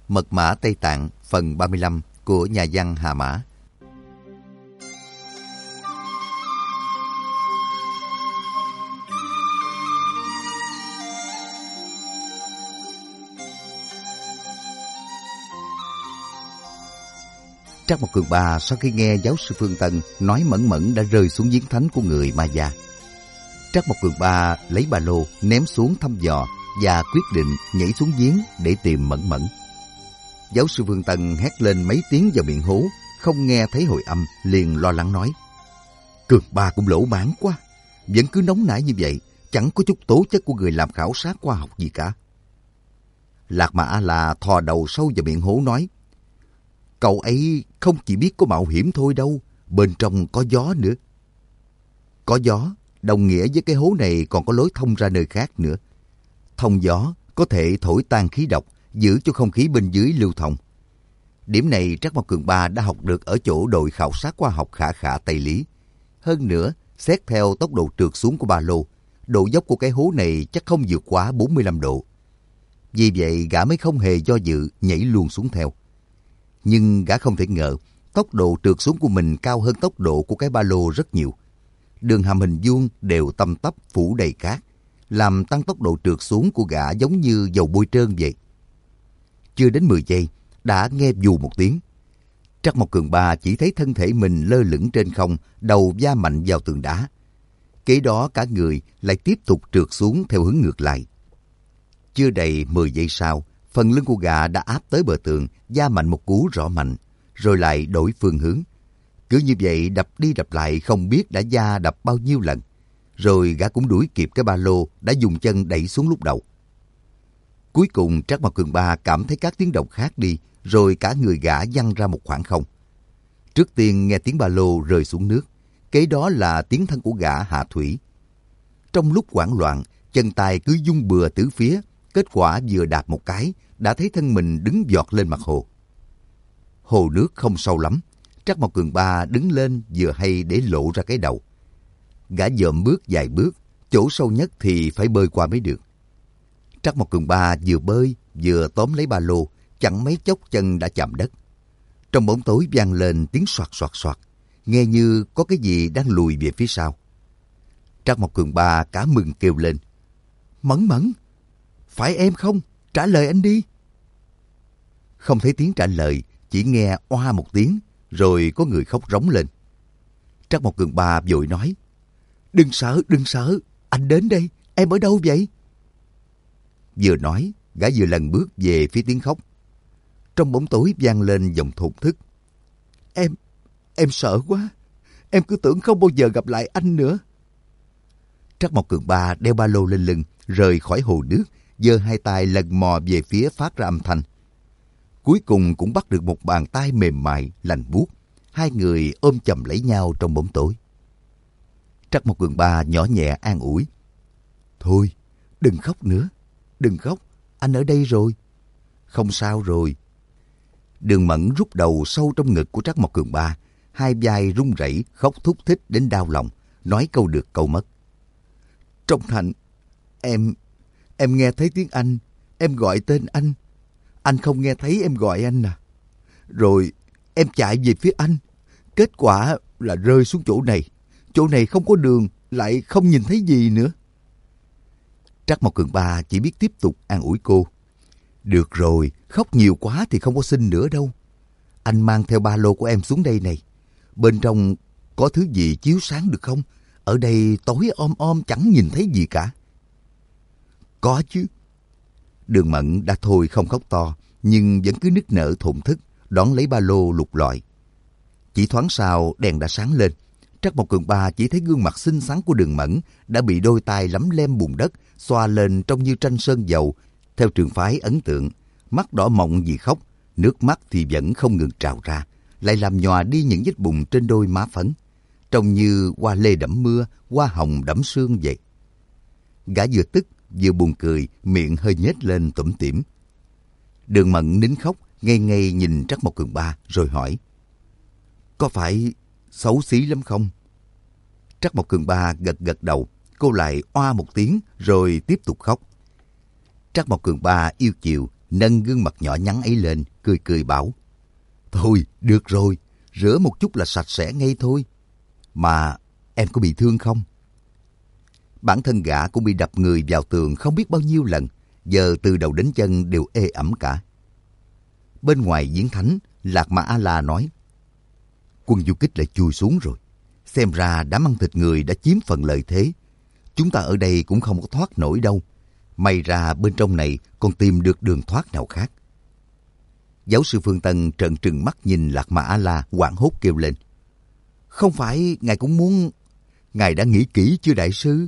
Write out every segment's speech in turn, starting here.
Mật mã Tây Tạng phần 35 của nhà văn Hà Mã. Trác Mộc Cường Ba sau khi nghe giáo sư Phương Tân nói Mẫn Mẫn đã rơi xuống giếng thánh của người Ma Gia, Trác Mộc Cường Ba lấy ba lô ném xuống thăm dò và quyết định nhảy xuống giếng để tìm Mẫn Mẫn. Giáo sư Phương Tân hét lên mấy tiếng vào miệng hố, không nghe thấy hồi âm, liền lo lắng nói: Cường Ba cũng lỗ mãng quá, vẫn cứ nóng nảy như vậy, chẳng có chút tố chất của người làm khảo sát khoa học gì cả. Lạc Mà A-la thò đầu sâu vào miệng hố nói: Cậu ấy không chỉ biết có mạo hiểm thôi đâu, bên trong có gió nữa. Có gió đồng nghĩa với cái hố này còn có lối thông ra nơi khác nữa. Thông gió có thể thổi tan khí độc, giữ cho không khí bên dưới lưu thông. Điểm này Trác Mộc Cường Ba đã học được ở chỗ đội khảo sát khoa học Khả Khả Tây Lý. Hơn nữa, xét theo tốc độ trượt xuống của ba lô, độ dốc của cái hố này chắc không vượt quá 45 độ. Vì vậy gã mới không hề do dự nhảy luôn xuống theo. Nhưng gã không thể ngờ tốc độ trượt xuống của mình cao hơn tốc độ của cái ba lô rất nhiều. Đường hầm hình vuông đều tăm tắp phủ đầy cát, làm tăng tốc độ trượt xuống của gã giống như dầu bôi trơn vậy. Chưa đến 10 giây, đã nghe vù một tiếng. Trác Mộc Cường Ba chỉ thấy thân thể mình lơ lửng trên không, đầu va mạnh vào tường đá. Kế đó cả người lại tiếp tục trượt xuống theo hướng ngược lại. Chưa đầy 10 giây sau, phần lưng của gã đã áp tới bờ tường, va mạnh một cú rõ mạnh, rồi lại đổi phương hướng. Cứ như vậy đập đi đập lại không biết đã va đập bao nhiêu lần. Rồi gã cũng đuổi kịp cái ba lô đã dùng chân đẩy xuống lúc đầu. Cuối cùng Trác Mộc Cường Ba cảm thấy các tiếng động khác đi, rồi cả người gã văng ra một khoảng không. Trước tiên nghe tiếng ba lô rơi xuống nước, kế đó là tiếng thân của gã hạ thủy. Trong lúc hoảng loạn, chân tay cứ vung bừa tứ phía, kết quả vừa đạp một cái, đã thấy thân mình đứng giọt lên mặt hồ. Hồ nước không sâu lắm, Trác Mộc Cường Ba đứng lên vừa hay để lộ ra cái đầu. Gã dòm bước vài bước, chỗ sâu nhất thì phải bơi qua mới được. Trác Mộc Cường Ba vừa bơi vừa tóm lấy ba lô, chẳng mấy chốc chân đã chạm đất. Trong bóng tối vang lên tiếng soạt soạt soạt, nghe như có cái gì đang lùi về phía sau. Trác Mộc Cường Ba cả mừng kêu lên: Mẫn Mẫn, phải em không? Trả lời anh đi. Không thấy tiếng trả lời, chỉ nghe oa một tiếng, rồi có người khóc rống lên. Trác Mộc Cường Ba vội nói: Đừng sợ, anh đến đây, em ở đâu vậy? Vừa nói, gã vừa lần bước về phía tiếng khóc. Trong bóng tối vang lên giọng thổn thức: Em sợ quá, em cứ tưởng không bao giờ gặp lại anh nữa. Trác Mộc Cường Ba đeo ba lô lên lưng, rời khỏi hồ nước, giơ hai tay lần mò về phía phát ra âm thanh. Cuối cùng cũng bắt được một bàn tay mềm mại, lành buốt. Hai người ôm chầm lấy nhau trong bóng tối. Trác Mộc Cường Ba nhỏ nhẹ an ủi: Thôi, đừng khóc nữa, đừng khóc, anh ở đây rồi. Không sao rồi. Đường Mẫn rút đầu sâu trong ngực của Trác Mộc Cường Ba, hai vai run rẩy khóc thúc thích đến đau lòng, nói câu được câu mất. Trong thành, em nghe thấy tiếng anh, em gọi tên anh không nghe thấy em gọi anh à. Rồi em chạy về phía anh, kết quả là rơi xuống chỗ này không có đường, lại không nhìn thấy gì nữa. Trác Mộc Cường Ba chỉ biết tiếp tục an ủi cô: Được rồi, khóc nhiều quá thì không có xin nữa đâu. Anh mang theo ba lô của em xuống đây này. Bên trong có thứ gì chiếu sáng được không? Ở đây tối om chẳng nhìn thấy gì cả. Có chứ. Đường Mẫn đã thôi không khóc to, nhưng vẫn cứ nức nở thổn thức, đón lấy ba lô lục lọi. Chỉ thoáng sau đèn đã sáng lên. Trác Mộc Cường Ba chỉ thấy gương mặt xinh xắn của Đường Mẫn đã bị đôi tay lấm lem bùn đất xoa lên trông như tranh sơn dầu theo trường phái Ấn Tượng. Mắt đỏ mọng vì khóc, nước mắt thì vẫn không ngừng trào ra, lại làm nhòa đi những vết bùn trên đôi má phấn, trông như hoa lê đẫm mưa, hoa hồng đẫm sương vậy. Gã vừa tức vừa buồn cười, miệng hơi nhếch lên tủm tỉm. Đường Mẫn nín khóc, ngây ngây nhìn Trác Mộc Cường Ba rồi hỏi: Có phải xấu xí lắm không? Trác Mộc Cường Ba gật gật đầu, cô lại oa một tiếng rồi tiếp tục khóc. Trác Mộc Cường Ba yêu chiều, nâng gương mặt nhỏ nhắn ấy lên, cười cười bảo: Thôi, được rồi, rửa một chút là sạch sẽ ngay thôi. Mà em có bị thương không? Bản thân gã cũng bị đập người vào tường không biết bao nhiêu lần, giờ từ đầu đến chân đều ê ẩm cả. Bên ngoài giếng thánh, Lạc Ma A-la nói: Quân du kích lại chui xuống rồi. Xem ra đám ăn thịt người đã chiếm phần lợi thế. Chúng ta ở đây cũng không có thoát nổi đâu. May ra bên trong này còn tìm được đường thoát nào khác. Giáo sư Phương Tân trợn trừng mắt nhìn Lạc Ma A-la, hoảng hốt kêu lên: Không phải ngài cũng muốn... Ngài đã nghĩ kỹ chưa đại sư?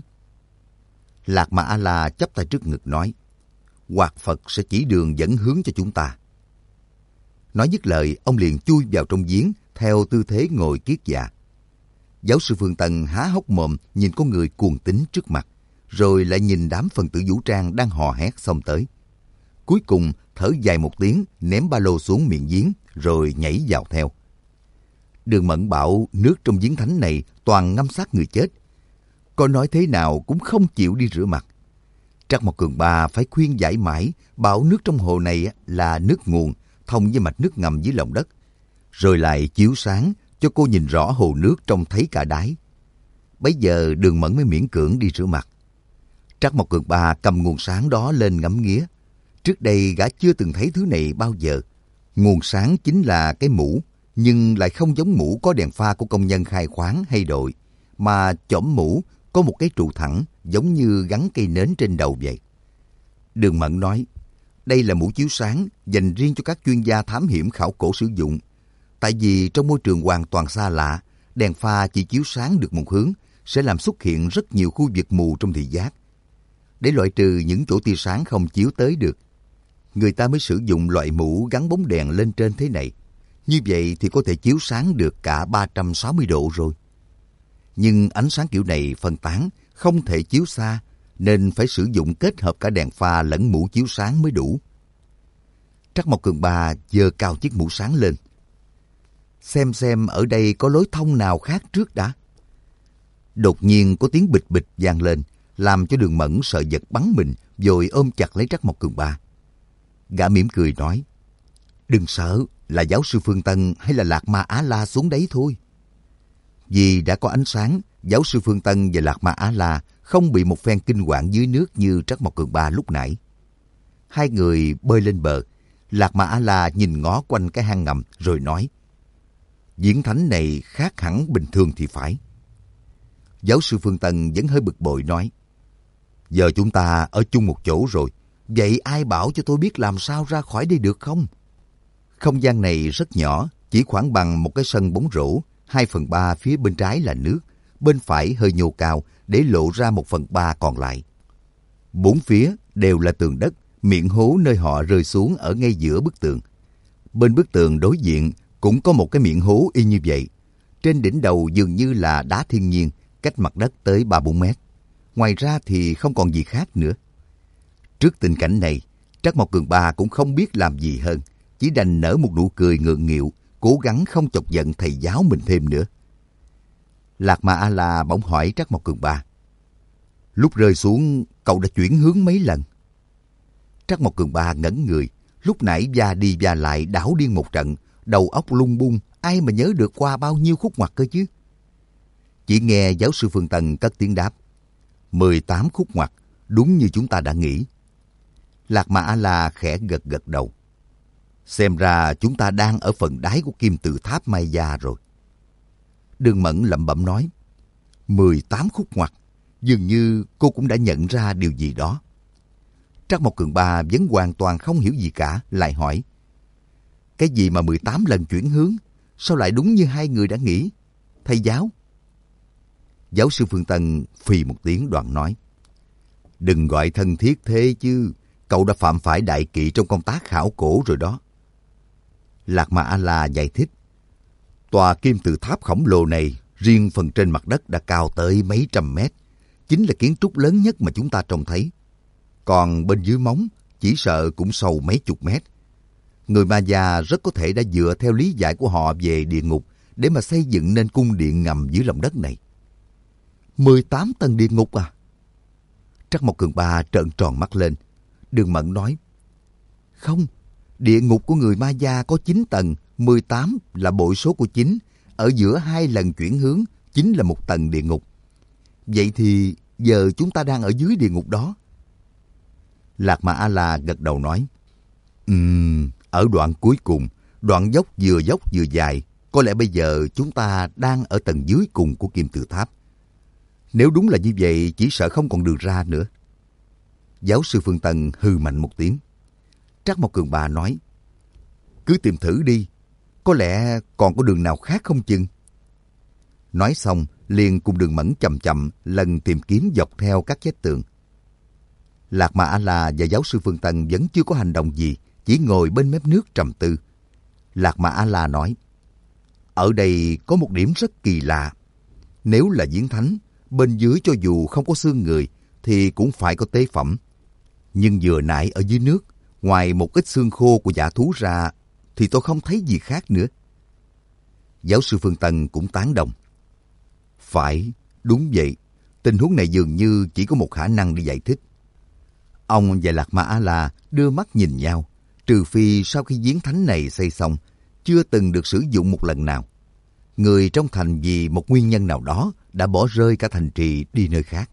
Lạc Ma A-la chắp tay trước ngực nói: Hoạt Phật sẽ chỉ đường dẫn hướng cho chúng ta. Nói dứt lời, ông liền chui vào trong giếng theo tư thế ngồi kiết dạ. Giáo sư Phương Tân há hốc mồm nhìn con người cuồng tín trước mặt, rồi lại nhìn đám phần tử vũ trang đang hò hét xông tới. Cuối cùng thở dài một tiếng, ném ba lô xuống miệng giếng, rồi nhảy vào theo. Đường Mẫn bảo nước trong giếng thánh này toàn ngâm xác người chết. Có nói thế nào cũng không chịu đi rửa mặt. Trắc Mộc Cường Ba phải khuyên giải mãi, bảo nước trong hồ này là nước nguồn, thông với mạch nước ngầm dưới lòng đất. Rồi lại chiếu sáng cho cô nhìn rõ hồ nước trông thấy cả đáy. Bấy giờ Đường Mẫn mới miễn cưỡng đi rửa mặt. Trắc Mộc Cường Ba cầm nguồn sáng đó lên ngắm nghía. Trước đây gã chưa từng thấy thứ này bao giờ. Nguồn sáng chính là cái mũ, nhưng lại không giống mũ có đèn pha của công nhân khai khoáng hay đội, mà chỏm mũ có một cái trụ thẳng giống như gắn cây nến trên đầu vậy. Đường Mẫn nói, đây là mũ chiếu sáng dành riêng cho các chuyên gia thám hiểm khảo cổ sử dụng. Tại vì trong môi trường hoàn toàn xa lạ, đèn pha chỉ chiếu sáng được một hướng sẽ làm xuất hiện rất nhiều khu vực mù trong thị giác. Để loại trừ những chỗ tia sáng không chiếu tới được, người ta mới sử dụng loại mũ gắn bóng đèn lên trên thế này. Như vậy thì có thể chiếu sáng được cả 360 độ rồi. Nhưng ánh sáng kiểu này phân tán, không thể chiếu xa, nên phải sử dụng kết hợp cả đèn pha lẫn mũ chiếu sáng mới đủ. Trắc Mộc Cường Ba giơ cao chiếc mũ sáng lên. Xem ở đây có lối thông nào khác trước đã. Đột nhiên có tiếng bịch bịch vang lên, làm cho Đường Mẫn sợ giật bắn mình, vội ôm chặt lấy Trắc Mộc Cường Ba. Gã mỉm cười nói, đừng sợ, là giáo sư Phương Tân hay là Lạc Ma Á-la xuống đấy thôi. Vì đã có ánh sáng, giáo sư Phương Tân và Lạc Ma Á-la không bị một phen kinh hoàng dưới nước như Trắc Mộc Cường Ba lúc nãy. Hai người bơi lên bờ. Lạc Ma Á-la nhìn ngó quanh cái hang ngầm rồi nói, viễn thánh này khác hẳn bình thường thì phải. Giáo sư Phương Tân vẫn hơi bực bội nói, giờ chúng ta ở chung một chỗ rồi, vậy ai bảo cho tôi biết làm sao ra khỏi đây được không? Không gian này rất nhỏ, chỉ khoảng bằng một cái sân bóng rổ, 2/3 phía bên trái là nước, bên phải hơi nhô cao để lộ ra 1/3 còn lại. Bốn phía đều là tường đất, miệng hố nơi họ rơi xuống ở ngay giữa bức tường. Bên bức tường đối diện cũng có một cái miệng hố y như vậy. Trên đỉnh đầu dường như là đá thiên nhiên, cách mặt đất tới 3-4 mét. Ngoài ra thì không còn gì khác nữa. Trước tình cảnh này, Trắc Mộc Cường Ba cũng không biết làm gì hơn, chỉ đành nở một nụ cười ngượng nghịu, cố gắng không chọc giận thầy giáo mình thêm nữa. Lạc Ma A-la bỗng hỏi Trắc Mộc Cường Ba, lúc rơi xuống cậu đã chuyển hướng mấy lần? Trắc Mộc Cường Ba ngẩn người, lúc nãy va đi va lại đảo điên một trận, đầu óc lung bung, ai mà nhớ được qua bao nhiêu khúc ngoặt cơ chứ? Chỉ nghe giáo sư Phương Tân cất tiếng đáp, 18 khúc ngoặt, đúng như chúng ta đã nghĩ. Lạc Ma A-la khẽ gật gật đầu. Xem ra chúng ta đang ở phần đáy của kim tự tháp Maya rồi. Đường Mẫn lẩm bẩm nói, 18 khúc ngoặt, dường như cô cũng đã nhận ra điều gì đó. Trắc Mộc Cường Ba vẫn hoàn toàn không hiểu gì cả, lại hỏi, cái gì mà 18 lần chuyển hướng, sao lại đúng như hai người đã nghĩ, thầy giáo? Giáo sư Phương Tân phì một tiếng đoạn nói, đừng gọi thân thiết thế chứ, cậu đã phạm phải đại kỵ trong công tác khảo cổ rồi đó. Lạc Ma A-la giải thích, tòa kim tự tháp khổng lồ này, riêng phần trên mặt đất đã cao tới mấy trăm mét, chính là kiến trúc lớn nhất mà chúng ta trông thấy. Còn bên dưới móng, chỉ sợ cũng sâu mấy chục mét. Người Maya rất có thể đã dựa theo lý giải của họ về địa ngục để mà xây dựng nên cung điện ngầm dưới lòng đất này. 18 tầng địa ngục à? Trắc Mộc Cường Ba trợn tròn mắt lên. Đường Mẫn nói, Không, địa ngục của người Maya có 9 tầng, 18 là bội số của 9. Ở giữa 2 lần chuyển hướng, 9 là một tầng địa ngục. Vậy thì giờ chúng ta đang ở dưới địa ngục đó. Lạc Mà A-la gật đầu nói, ở đoạn cuối cùng, đoạn dốc vừa dài, có lẽ bây giờ chúng ta đang ở tầng dưới cùng của kim tự tháp. Nếu đúng là như vậy, chỉ sợ không còn đường ra nữa. Giáo sư Phương Tân hừ mạnh một tiếng. Trác Mộc Cường Ba nói, cứ tìm thử đi, có lẽ còn có đường nào khác không chừng. Nói xong, liền cùng Đường Mẫn chậm chậm lần tìm kiếm dọc theo các vách tường. Lạc Mà A-la và giáo sư Phương Tân vẫn chưa có hành động gì, chỉ ngồi bên mép nước trầm tư. Lạc Mà A-la nói, ở đây có một điểm rất kỳ lạ. Nếu là viếng thánh, bên dưới cho dù không có xương người thì cũng phải có tế phẩm. Nhưng vừa nãy ở dưới nước, ngoài một ít xương khô của dã thú ra thì tôi không thấy gì khác nữa. Giáo sư Phương Tân cũng tán đồng. Phải, đúng vậy. Tình huống này dường như chỉ có một khả năng để giải thích. Ông và Lạc Mà A-la đưa mắt nhìn nhau, trừ phi sau khi viếng thánh này xây xong, chưa từng được sử dụng một lần nào. Người trong thành vì một nguyên nhân nào đó đã bỏ rơi cả thành trì đi nơi khác.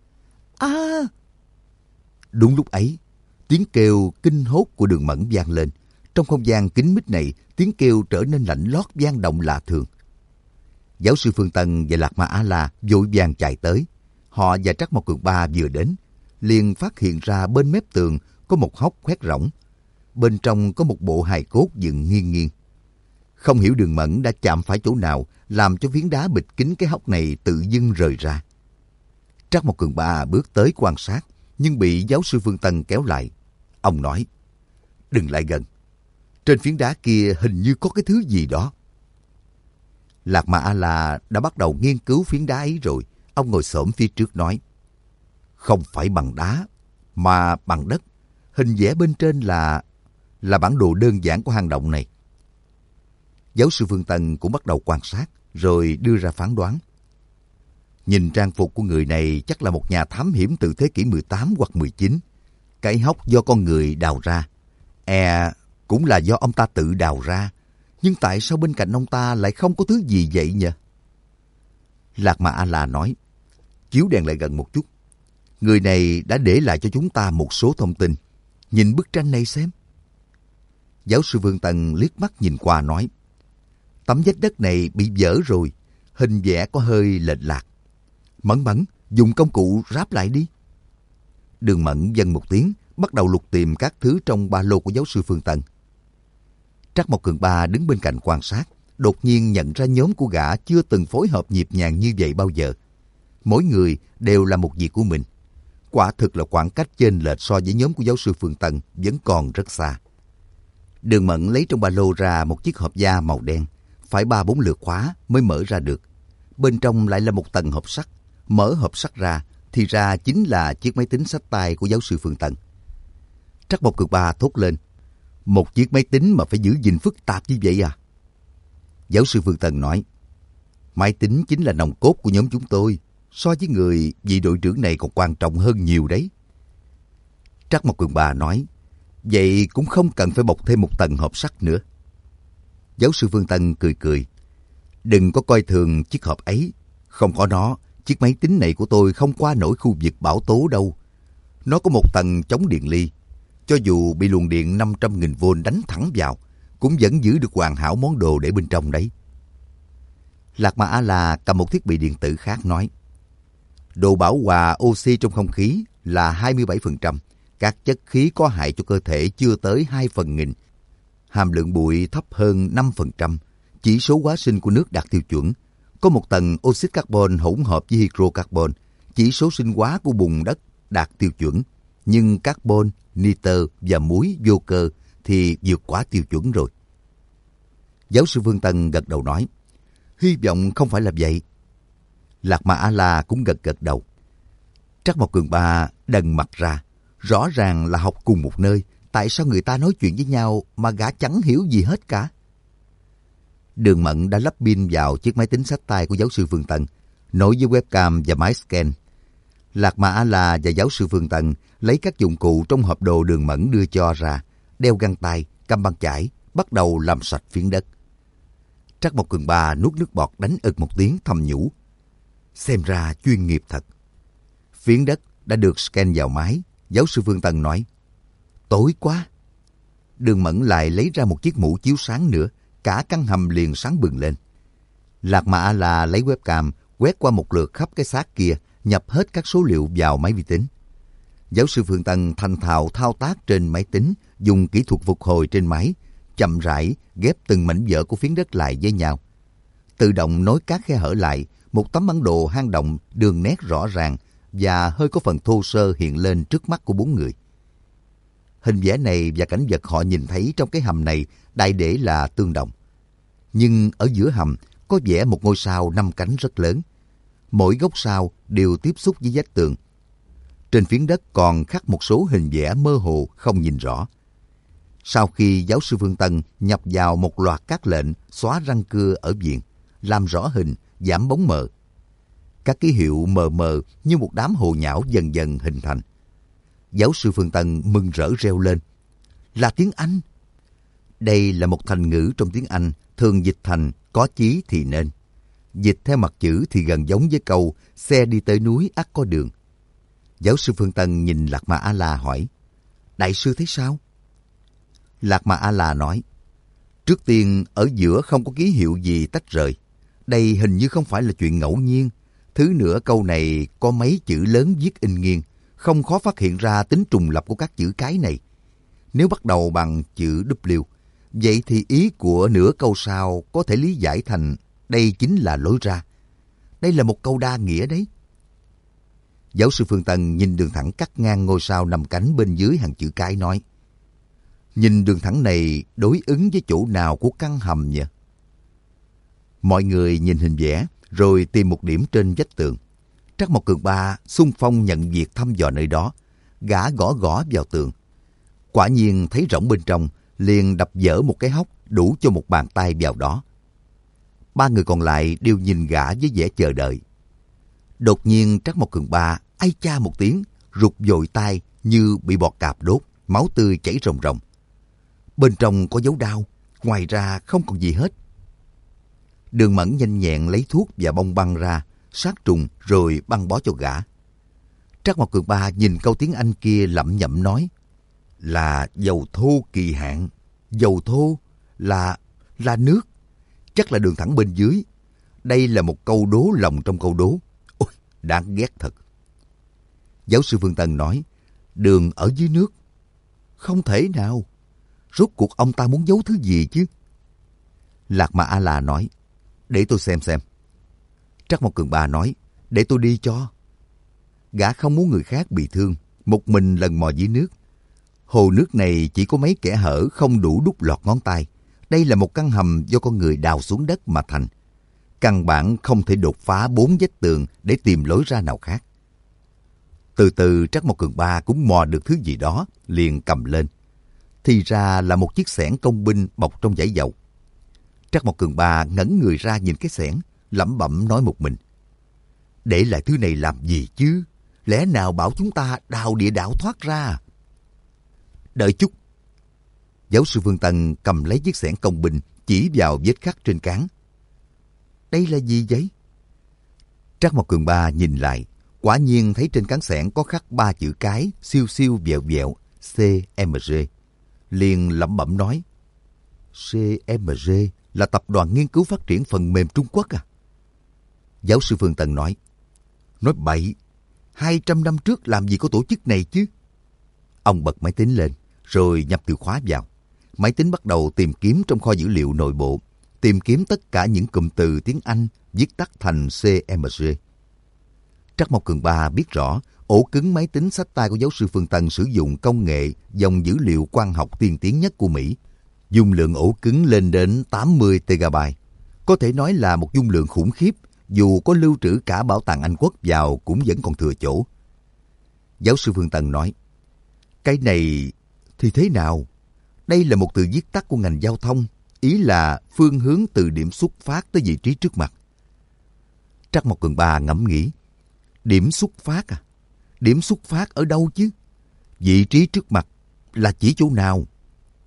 Đúng lúc ấy, tiếng kêu kinh hốt của Đường Mẫn vang lên. Trong không gian kín mít này, tiếng kêu trở nên lạnh lót vang động lạ thường. Giáo sư Phương Tân và Lạc Mà A-la vội vàng chạy tới. Họ và Trác Mộc Cường Ba vừa đến, liền phát hiện ra bên mép tường có một hốc khoét rỗng. Bên trong có một bộ hài cốt dựng nghiêng nghiêng. Không hiểu Đường Mẫn đã chạm phải chỗ nào làm cho phiến đá bịt kín cái hốc này tự dưng rời ra. Trác Mộc Cường Ba bước tới quan sát, nhưng bị giáo sư Phương Tân kéo lại. Ông nói, đừng lại gần. Trên phiến đá kia hình như có cái thứ gì đó. Lạc Mà A-la đã bắt đầu nghiên cứu phiến đá ấy rồi. Ông ngồi xổm phía trước nói, không phải bằng đá, mà bằng đất. Hình vẽ bên trên là bản đồ đơn giản của hang động này. Giáo sư Phương Tân cũng bắt đầu quan sát, rồi đưa ra phán đoán. Nhìn trang phục của người này chắc là một nhà thám hiểm từ thế kỷ 18 hoặc 19. Cái hốc do con người đào ra. Cũng là do ông ta tự đào ra. Nhưng tại sao bên cạnh ông ta lại không có thứ gì vậy nhỉ? Lạc Mà A-la nói, chiếu đèn lại gần một chút. Người này đã để lại cho chúng ta một số thông tin. Nhìn bức tranh này xem. Giáo sư Phương Tân liếc mắt nhìn qua nói, tấm vách đất này bị vỡ rồi, hình vẽ có hơi lệch lạc. Mẫn, dùng công cụ ráp lại đi. Đường Mẫn vâng một tiếng, bắt đầu lục tìm các thứ trong ba lô của giáo sư Phương Tân. Trác Mộc Cường Ba đứng bên cạnh quan sát, đột nhiên nhận ra nhóm của gã chưa từng phối hợp nhịp nhàng như vậy bao giờ. Mỗi người đều làm một việc của mình. Quả thực là khoảng cách chênh lệch so với nhóm của giáo sư Phương Tân vẫn còn rất xa. Đường Mẫn lấy trong ba lô ra một chiếc hộp da màu đen, phải 3-4 lượt khóa mới mở ra được. Bên trong lại là một tầng hộp sắt. Mở hộp sắt ra, thì ra chính là chiếc máy tính xách tay của giáo sư Phương Tân. Trác Mộc Cường Ba thốt lên, một chiếc máy tính mà phải giữ gìn phức tạp như vậy à? Giáo sư Phương Tân nói, máy tính chính là nòng cốt của nhóm chúng tôi. So với người, vị đội trưởng này còn quan trọng hơn nhiều đấy. Trác Mộc Cường Ba nói, vậy cũng không cần phải bọc thêm một tầng hộp sắt nữa. Giáo sư Phương Tân cười cười, đừng có coi thường chiếc hộp ấy. Không có nó, chiếc máy tính này của tôi không qua nổi khu vực bão tố đâu. Nó có một tầng chống điện ly. Cho dù bị luồng điện 500.000V đánh thẳng vào, cũng vẫn giữ được hoàn hảo món đồ để bên trong đấy. Lạc Mà A-la cầm một thiết bị điện tử khác nói, độ bảo hòa oxy trong không khí là 27%, các chất khí có hại cho cơ thể chưa tới 2/1000, hàm lượng bụi thấp hơn 5%, chỉ số hóa sinh của nước đạt tiêu chuẩn, có một tầng oxit carbon hỗn hợp với hydrocarbon, chỉ số sinh hóa của bùn đất đạt tiêu chuẩn, nhưng carbon, nitơ và muối vô cơ thì vượt quá tiêu chuẩn rồi. Giáo sư Phương Tân gật đầu nói, hy vọng không phải là vậy. Lạc Mà A-la cũng gật đầu. Trác Mộc Cường Ba đần mặt ra, rõ ràng là học cùng một nơi, tại sao người ta nói chuyện với nhau mà gã chẳng hiểu gì hết cả. Đường Mẫn đã lắp pin vào chiếc máy tính xách tay của giáo sư Phương Tân, nối với webcam và máy scan. Lạc Mà A-la và giáo sư Phương Tân lấy các dụng cụ trong hộp đồ Đường Mẫn đưa cho ra, đeo găng tay, cầm băng chải, bắt đầu làm sạch phiến đất. Trắc Mộc Cường Ba nuốt nước bọt đánh ực một tiếng thầm nhủ. Xem ra chuyên nghiệp thật. Phiến đất đã được scan vào máy. Giáo sư Phương Tân nói, tối quá. Đường Mẫn lại lấy ra một chiếc mũ chiếu sáng nữa, cả căn hầm liền sáng bừng lên. Lạc Mà A-la lấy webcam quét qua một lượt khắp cái xác kia, nhập hết các số liệu vào máy vi tính. Giáo sư Phương Tân thành thạo thao tác trên máy tính, dùng kỹ thuật phục hồi trên máy, chậm rãi ghép từng mảnh vỡ của phiến đất lại với nhau. Tự động nối các khe hở lại, một tấm bản đồ hang động đường nét rõ ràng và hơi có phần thô sơ hiện lên trước mắt của 4 người. Hình vẽ này và cảnh vật họ nhìn thấy trong cái hầm này đại để là tương đồng. Nhưng ở giữa hầm có vẽ một ngôi sao 5 cánh rất lớn. Mỗi góc sao đều tiếp xúc với vách tường. Trên phiến đất còn khắc một số hình vẽ mơ hồ không nhìn rõ. Sau khi giáo sư Phương Tân nhập vào một loạt các lệnh xóa răng cưa ở viện, làm rõ hình, giảm bóng mờ, các ký hiệu mờ mờ như một đám hồ nhão dần dần hình thành. Giáo sư Phương Tân mừng rỡ reo lên. Là tiếng Anh! Đây là một thành ngữ trong tiếng Anh, thường dịch thành có chí thì nên. Dịch theo mặt chữ thì gần giống với câu xe đi tới núi ắt có đường. Giáo sư Phương Tân nhìn Lạc Mà A-la hỏi, đại sư thấy sao? Lạc Mà A-la nói, trước tiên ở giữa không có ký hiệu gì tách rời. Đây hình như không phải là chuyện ngẫu nhiên. Thứ nữa, câu này có mấy chữ lớn viết in nghiêng, không khó phát hiện ra tính trùng lập của các chữ cái này. Nếu bắt đầu bằng chữ W, vậy thì ý của nửa câu sau có thể lý giải thành đây chính là lối ra. Đây là một câu đa nghĩa đấy. Giáo sư Phương Tân nhìn đường thẳng cắt ngang ngôi sao 5 cánh bên dưới hàng chữ cái nói, nhìn đường thẳng này đối ứng với chỗ nào của căn hầm nhỉ? Mọi người nhìn hình vẽ rồi tìm một điểm trên vách tường. Trắc Mộc Cường Ba xung phong nhận việc thăm dò nơi đó. Gã gõ gõ vào tường. Quả nhiên thấy rỗng bên trong, liền đập vỡ một cái hốc đủ cho một bàn tay vào đó. 3 người còn lại đều nhìn gã với vẻ chờ đợi. Đột nhiên Trắc Mộc Cường Ba ai cha một tiếng, rụt vội tay như bị bọ cạp đốt, máu tươi chảy ròng ròng. Bên trong có dấu đao, ngoài ra không còn gì hết. Đường Mẫn nhanh nhẹn lấy thuốc và bông băng ra, sát trùng rồi băng bó cho gã. Trắc Mộc Cường Ba nhìn câu tiếng Anh kia lẩm nhẩm nói, là dầu thô kỳ hạn. Dầu thô là nước. Chắc là đường thẳng bên dưới. Đây là một câu đố lòng trong câu đố. Ôi, đáng ghét thật. Giáo sư Phương Tân nói, đường ở dưới nước. Không thể nào. Rốt cuộc ông ta muốn giấu thứ gì chứ? Lạc Mà A-la nói, để tôi xem. Trắc Mộc Cường Ba nói, để tôi đi cho. Gã không muốn người khác bị thương, một mình lần mò dưới nước. Hồ nước này chỉ có mấy kẽ hở không đủ đút lọt ngón tay. Đây là một căn hầm do con người đào xuống đất mà thành. Căn bản không thể đột phá 4 vách tường để tìm lối ra nào khác. Từ từ Trắc Mộc Cường Ba cũng mò được thứ gì đó, liền cầm lên. Thì ra là một chiếc xẻng công binh bọc trong vải dầu. Trắc Mộc Cường Ba ngẩng người ra nhìn cái xẻng, lẩm bẩm nói một mình. Để lại thứ này làm gì chứ? Lẽ nào bảo chúng ta đào địa đạo thoát ra? Đợi chút. Giáo sư Phương Tân cầm lấy chiếc xẻng công binh, chỉ vào vết khắc trên cán. Đây là gì vậy? Trắc Mộc Cường Ba nhìn lại, quả nhiên thấy trên cán xẻng có khắc 3 chữ cái siêu siêu vẹo vẹo CMG. Liền lẩm bẩm nói, CMG là tập đoàn nghiên cứu phát triển phần mềm Trung Quốc à? Giáo sư Phương Tân nói bậy, 200 năm trước làm gì có tổ chức này chứ? Ông bật máy tính lên, rồi nhập từ khóa vào. Máy tính bắt đầu tìm kiếm trong kho dữ liệu nội bộ, tìm kiếm tất cả những cụm từ tiếng Anh viết tắt thành CMG. Trắc Mộc Cường Ba biết rõ, ổ cứng máy tính xách tay của giáo sư Phương Tân sử dụng công nghệ dòng dữ liệu quang học tiên tiến nhất của Mỹ. Dung lượng ổ cứng lên đến 80 TB. Có thể nói là một dung lượng khủng khiếp, dù có lưu trữ cả bảo tàng Anh Quốc vào cũng vẫn còn thừa chỗ. Giáo sư Phương Tân nói, cái này thì thế nào? Đây là một từ viết tắt của ngành giao thông, ý là phương hướng từ điểm xuất phát tới vị trí trước mặt. Trắc Mộc Cường Ba ngẫm nghĩ, điểm xuất phát à? Điểm xuất phát ở đâu chứ? Vị trí trước mặt là chỉ chỗ nào?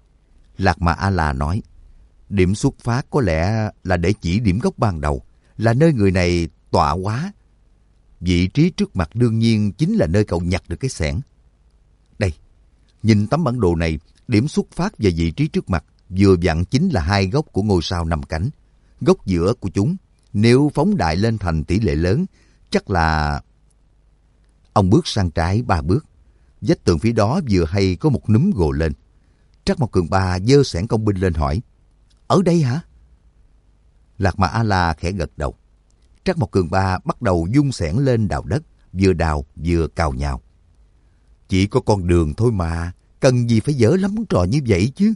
Lạc Mà A-la nói, điểm xuất phát có lẽ là để chỉ điểm gốc ban đầu, là nơi người này tọa hóa. Vị trí trước mặt đương nhiên chính là nơi cậu nhặt được cái xẻng. Đây, nhìn tấm bản đồ này, điểm xuất phát và vị trí trước mặt vừa vặn chính là hai góc của ngôi sao 5 cánh. Góc giữa của chúng, nếu phóng đại lên thành tỷ lệ lớn, chắc là... Ông bước sang trái 3 bước. Vách tường phía đó vừa hay có một núm gồ lên. Trắc Mộc Cường Ba giơ xẻng công binh lên hỏi, ở đây hả? Lạc Mà A-la khẽ gật đầu. Trắc Mộc Cường Ba bắt đầu vung xẻng lên đào đất, vừa đào vừa cào nhào. Chỉ có con đường thôi mà, cần gì phải dở lắm trò như vậy chứ.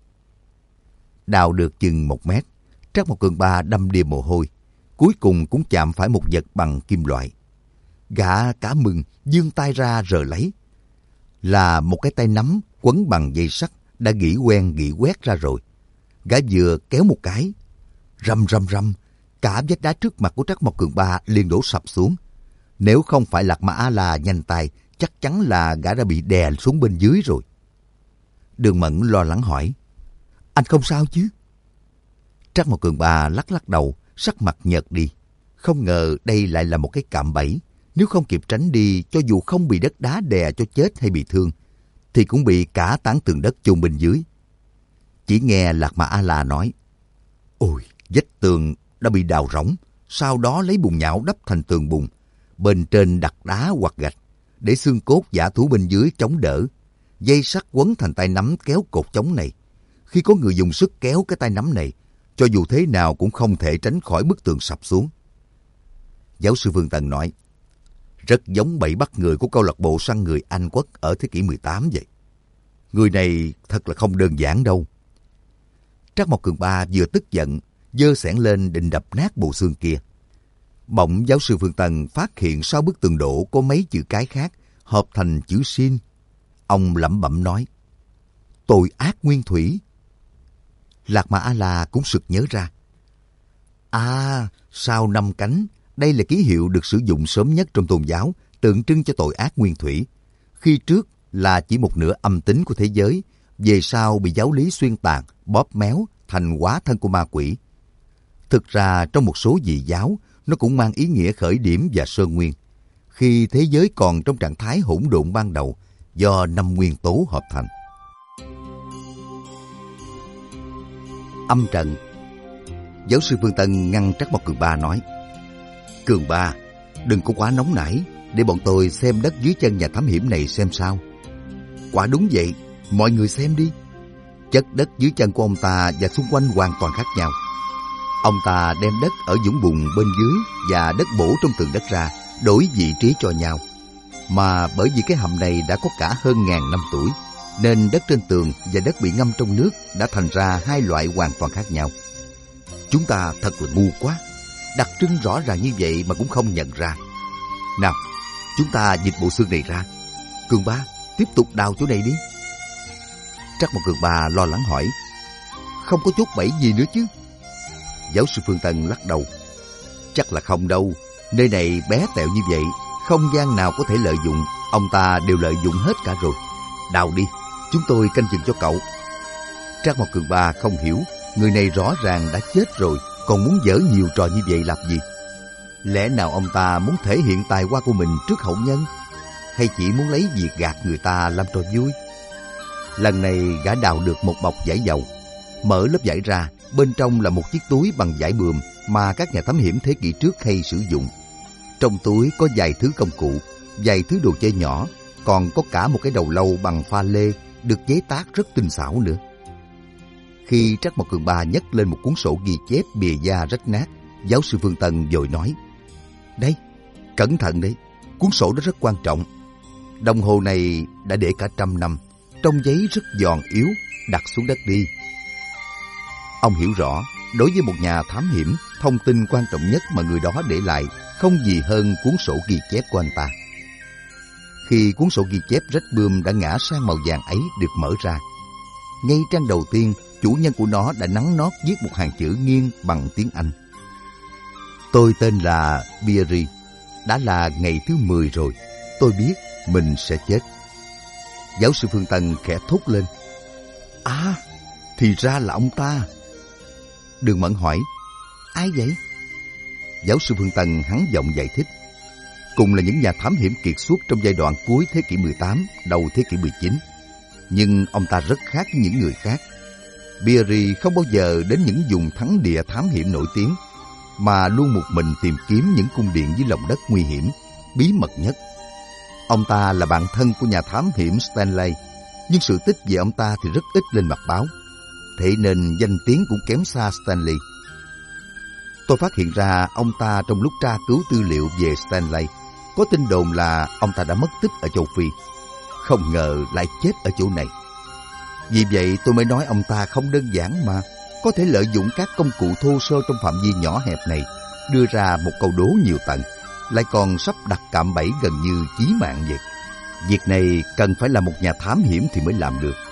Đào được chừng 1 mét, Trắc Mộc Cường Ba đâm đìa mồ hôi, cuối cùng cũng chạm phải một vật bằng kim loại. Gã cả mừng giương tay ra rờ lấy. Là một cái tay nắm quấn bằng dây sắt đã gỉ quen gỉ quét ra rồi. Gã vừa kéo một cái, rầm rầm rầm, cả vách đá trước mặt của Trắc Mộc Cường Ba liền đổ sập xuống. Nếu không phải Lạc Mà A-la nhanh tay, chắc chắn là gã đã bị đè xuống bên dưới rồi. Đường Mẫn lo lắng hỏi, anh không sao chứ? Trắc Mộc Cường Ba lắc lắc đầu, sắc mặt nhợt đi. Không ngờ đây lại là một cái cạm bẫy. Nếu không kịp tránh đi, cho dù không bị đất đá đè cho chết hay bị thương, thì cũng bị cả tảng tường đất chôn bên dưới. Chỉ nghe Lạc Mà A-la nói, ôi, vách tường đã bị đào rỗng, sau đó lấy bùn nhão đắp thành tường bùn, bên trên đặt đá hoặc gạch, để xương cốt dã thú bên dưới chống đỡ. Dây sắt quấn thành tay nắm kéo cột chống này. Khi có người dùng sức kéo cái tay nắm này, cho dù thế nào cũng không thể tránh khỏi bức tường sập xuống. Giáo sư Phương Tần nói, rất giống bẫy bắt người của câu lạc bộ săn người Anh Quốc ở thế kỷ 18 vậy. Người này thật là không đơn giản đâu. Trắc Mộc Cường Ba vừa tức giận, giơ xẻng lên định đập nát bộ xương kia. Bỗng giáo sư Phương Tần phát hiện sau bức tường đổ có mấy chữ cái khác, hợp thành chữ sin. Ông lẩm bẩm nói, tội ác nguyên thủy. Lạc Mà A-la cũng sực nhớ ra. À, sao 5 cánh, đây là ký hiệu được sử dụng sớm nhất trong tôn giáo, tượng trưng cho tội ác nguyên thủy. Khi trước là chỉ một nửa âm tính của thế giới, về sau bị giáo lý xuyên tạc, bóp méo thành hóa thân của ma quỷ. Thực ra trong một số vị giáo, nó cũng mang ý nghĩa khởi điểm và sơn nguyên. Khi thế giới còn trong trạng thái hỗn độn ban đầu, do 5 nguyên tố hợp thành. Âm trận. Giáo sư Phương Tân ngăn Trắc Mộc Cường Ba nói, Cường Ba, đừng có quá nóng nảy, để bọn tôi xem đất dưới chân nhà thám hiểm này xem sao. Quả đúng vậy, mọi người xem đi. Chất đất dưới chân của ông ta và xung quanh hoàn toàn khác nhau. Ông ta đem đất ở vũng bùn bên dưới và đất bổ trong tường đất ra, đổi vị trí cho nhau. Mà bởi vì cái hầm này đã có cả hơn ngàn năm tuổi, nên đất trên tường và đất bị ngâm trong nước đã thành ra hai loại hoàn toàn khác nhau. Chúng ta thật là ngu quá, đặc trưng rõ ràng như vậy mà cũng không nhận ra. Nào, chúng ta dịch bộ xương này ra. Cường Ba, tiếp tục đào chỗ này đi. Trắc Mộc Cường Ba lo lắng hỏi, không có chốt bẫy gì nữa chứ? Giáo sư Phương Tân lắc đầu, chắc là không đâu. Nơi này bé tẹo như vậy, không gian nào có thể lợi dụng, ông ta đều lợi dụng hết cả rồi. Đào đi, chúng tôi canh chừng cho cậu. Trắc Mộc Cường Ba không hiểu, người này rõ ràng đã chết rồi, còn muốn giở nhiều trò như vậy làm gì? Lẽ nào ông ta muốn thể hiện tài hoa của mình trước hậu nhân, hay chỉ muốn lấy việc gạt người ta làm trò vui? Lần này gã đào được một bọc vải dầu, mở lớp vải ra, bên trong là một chiếc túi bằng vải bườm mà các nhà thám hiểm thế kỷ trước hay sử dụng. Trong túi có vài thứ công cụ, vài thứ đồ chơi nhỏ, còn có cả một cái đầu lâu bằng pha lê được chế tác rất tinh xảo nữa. Khi Trắc Mộc Cường Ba nhấc lên một cuốn sổ ghi chép bìa da rách nát, giáo sư Phương Tân vội nói, đây, cẩn thận đấy, cuốn sổ đó rất quan trọng. Đồng hồ này đã để cả 100 năm, trong giấy rất giòn yếu, đặt xuống đất đi. Ông hiểu rõ, đối với một nhà thám hiểm, thông tin quan trọng nhất mà người đó để lại không gì hơn cuốn sổ ghi chép của anh ta. Khi cuốn sổ ghi chép rách bươm đã ngã sang màu vàng ấy được mở ra, ngay trang đầu tiên, chủ nhân của nó đã nắn nót viết một hàng chữ nghiêng bằng tiếng Anh. Tôi tên là Beery, đã là ngày thứ 10 rồi, tôi biết mình sẽ chết. Giáo sư Phương Tân khẽ thốt lên, à, Thì ra là ông ta. Đường Mẫn hỏi, ai vậy? Giáo sư Phương Tân hắn giọng giải thích. Cùng là những nhà thám hiểm kiệt xuất trong giai đoạn cuối thế kỷ 18, đầu thế kỷ 19. Nhưng ông ta rất khác với những người khác. Beery không bao giờ đến những vùng thắng địa thám hiểm nổi tiếng, mà luôn một mình tìm kiếm những cung điện dưới lòng đất nguy hiểm, bí mật nhất. Ông ta là bạn thân của nhà thám hiểm Stanley, nhưng sự tích về ông ta thì rất ít lên mặt báo. Thế nên danh tiếng cũng kém xa Stanley. Tôi phát hiện ra ông ta trong lúc tra cứu tư liệu về Stanley. Có tin đồn là ông ta đã mất tích ở châu Phi. Không ngờ lại chết ở chỗ này. Vì vậy tôi mới nói ông ta không đơn giản mà có thể lợi dụng các công cụ thô sơ trong phạm vi nhỏ hẹp này, đưa ra một câu đố nhiều tầng, lại còn sắp đặt cạm bẫy gần như chí mạng vậy. Việc này cần phải là một nhà thám hiểm thì mới làm được.